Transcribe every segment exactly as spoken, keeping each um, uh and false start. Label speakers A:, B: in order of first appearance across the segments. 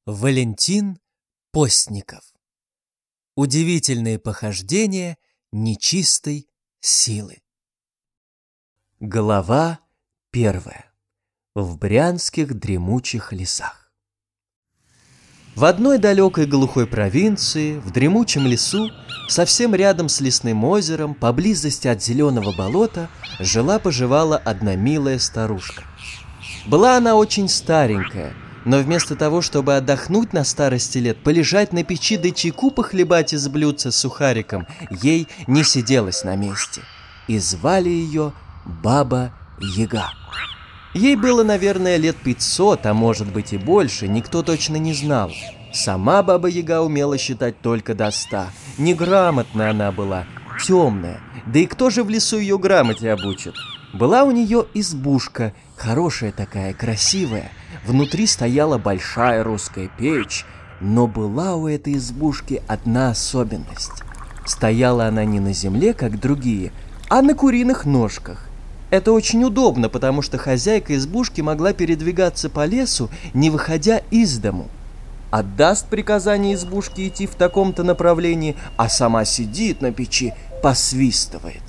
A: Валентин Постников. Удивительные похождения нечистой силы. Глава первая. В брянских дремучих лесах. В одной далекой глухой провинции, в дремучем лесу, совсем рядом с лесным озером, поблизости от зеленого болота, жила-поживала одна милая старушка. Была она очень старенькая, но вместо того, чтобы отдохнуть на старости лет, полежать на печи да чайку похлебать из блюдца с сухариком, ей не сиделось на месте. И звали ее Баба-Яга. Ей было, наверное, лет пятьсот, а может быть и больше, никто точно не знал. Сама Баба-Яга умела считать только до ста. Неграмотная она была, темная, да и кто же в лесу ее грамоте обучит? Была у нее избушка, хорошая такая, красивая. Внутри стояла большая русская печь, но была у этой избушки одна особенность. Стояла она не на земле, как другие, а на куриных ножках. Это очень удобно, потому что хозяйка избушки могла передвигаться по лесу, не выходя из дому. Отдаст приказание избушке идти в таком-то направлении, а сама сидит на печи, посвистывает.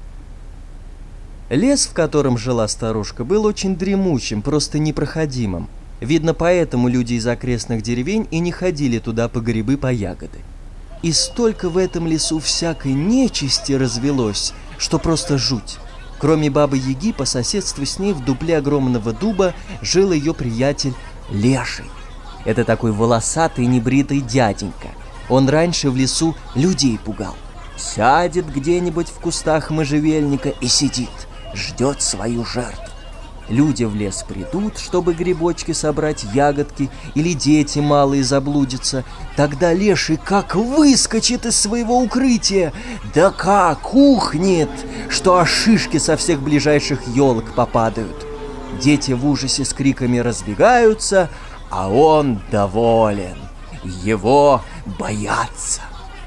A: Лес, в котором жила старушка, был очень дремучим, просто непроходимым. Видно, поэтому люди из окрестных деревень и не ходили туда по грибы, по ягоды. И столько в этом лесу всякой нечисти развелось, что просто жуть. Кроме Бабы-Яги, по соседству с ней в дупле огромного дуба жил ее приятель Леший. Это такой волосатый небритый дяденька. Он раньше в лесу людей пугал. Сядет где-нибудь в кустах можжевельника и сидит, ждет свою жертву. Люди в лес придут, чтобы грибочки собрать, ягодки, или дети малые заблудятся. Тогда Леший как выскочит из своего укрытия, да как ухнет, что аж шишки со всех ближайших елок попадают. Дети в ужасе с криками разбегаются, а он доволен. Его боятся.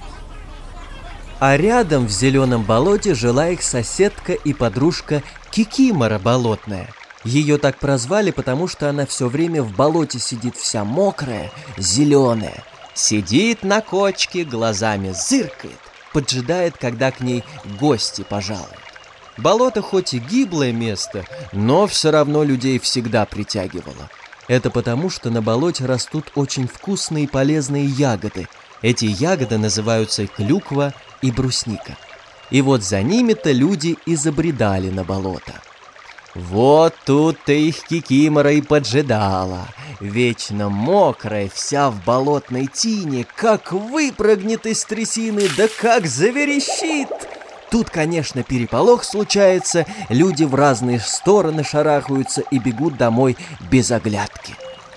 A: А рядом в зеленом болоте жила их соседка и подружка Кикимора болотная. Ее так прозвали, потому что она все время в болоте сидит вся мокрая, зеленая. Сидит на кочке, глазами зыркает, поджидает, когда к ней гости пожалуют. Болото хоть и гиблое место, но все равно людей всегда притягивало. Это потому, что на болоте растут очень вкусные и полезные ягоды. Эти ягоды называются клюква и брусника. И вот за ними-то люди и забредали на болото. Вот тут-то их Кикимора и поджидала. Вечно мокрая, вся в болотной тине, как выпрыгнет из трясины, да как заверещит! Тут, конечно, переполох случается, люди в разные стороны шарахаются и бегут домой без оглядки.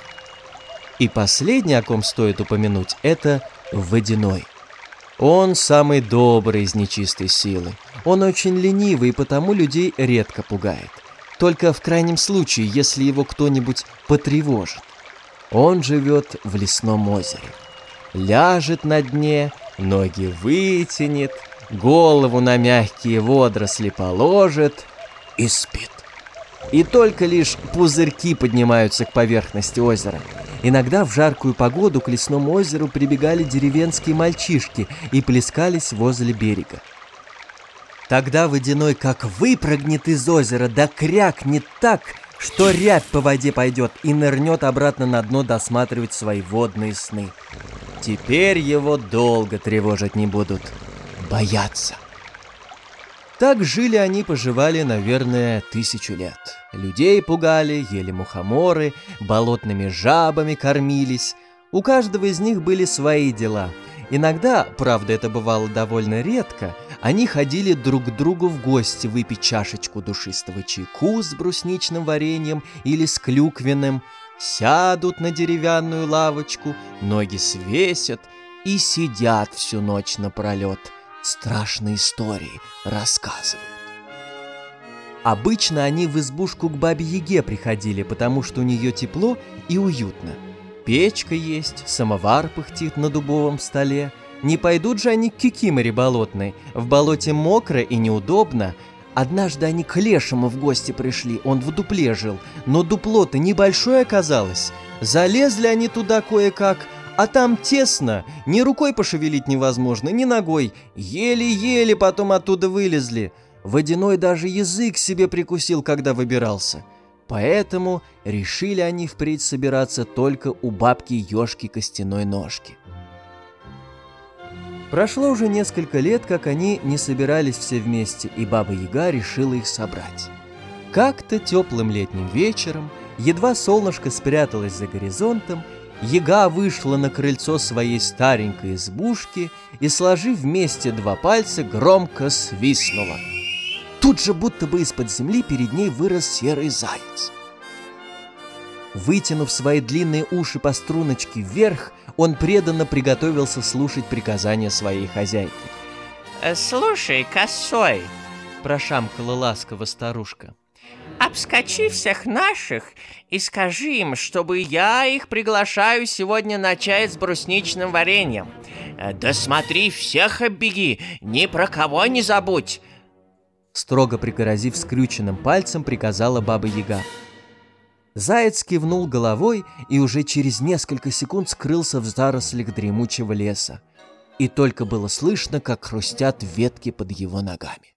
A: И последний, о ком стоит упомянуть, это Водяной. Он самый добрый из нечистой силы. Он очень ленивый и потому людей редко пугает. Только в крайнем случае, если его кто-нибудь потревожит. Он живет в лесном озере. Ляжет на дне, ноги вытянет, голову на мягкие водоросли положит и спит. И только лишь пузырьки поднимаются к поверхности озера. Иногда в жаркую погоду к лесному озеру прибегали деревенские мальчишки и плескались возле берега. Тогда Водяной как выпрыгнет из озера, да крякнет так, что рябь по воде пойдет и нырнет обратно на дно досматривать свои водные сны. Теперь его долго тревожить не будут, боятся. Так жили они, поживали, наверное, тысячу лет. Людей пугали, ели мухоморы, болотными жабами кормились. У каждого из них были свои дела. Иногда, правда, это бывало довольно редко, они ходили друг к другу в гости выпить чашечку душистого чайку с брусничным вареньем или с клюквенным, сядут на деревянную лавочку, ноги свесят и сидят всю ночь напролет. Страшные истории рассказывают. Обычно они в избушку к Бабе-Яге приходили, потому что у нее тепло и уютно. Печка есть, самовар пыхтит на дубовом столе. Не пойдут же они к Кикиморе болотной. В болоте мокро и неудобно. Однажды они к Лешему в гости пришли, он в дупле жил, но дупло-то небольшое оказалось. Залезли они туда кое-как, а там тесно, ни рукой пошевелить невозможно, ни ногой. Еле-еле потом оттуда вылезли. Водяной даже язык себе прикусил, когда выбирался. Поэтому решили они впредь собираться только у бабки Ёшки Костяной Ножки. Прошло уже несколько лет, как они не собирались все вместе, и Баба-Яга решила их собрать. Как-то теплым летним вечером, едва солнышко спряталось за горизонтом, Яга вышла на крыльцо своей старенькой избушки и, сложив вместе два пальца, громко свистнула. Тут же будто бы из-под земли перед ней вырос серый заяц. Вытянув свои длинные уши по струночке вверх, он преданно приготовился слушать приказания своей хозяйки.
B: «Слушай, Косой»,
A: — прошамкала ласково старушка,
B: — «обскочи всех наших и скажи им, чтобы я их приглашаю сегодня на чай с брусничным вареньем. Да смотри, всех оббеги, ни про кого не забудь».
A: Строго пригрозив скрюченным пальцем, приказала Баба-Яга. Заяц кивнул головой и уже через несколько секунд скрылся в зарослях дремучего леса. И только было слышно, как хрустят ветки под его ногами.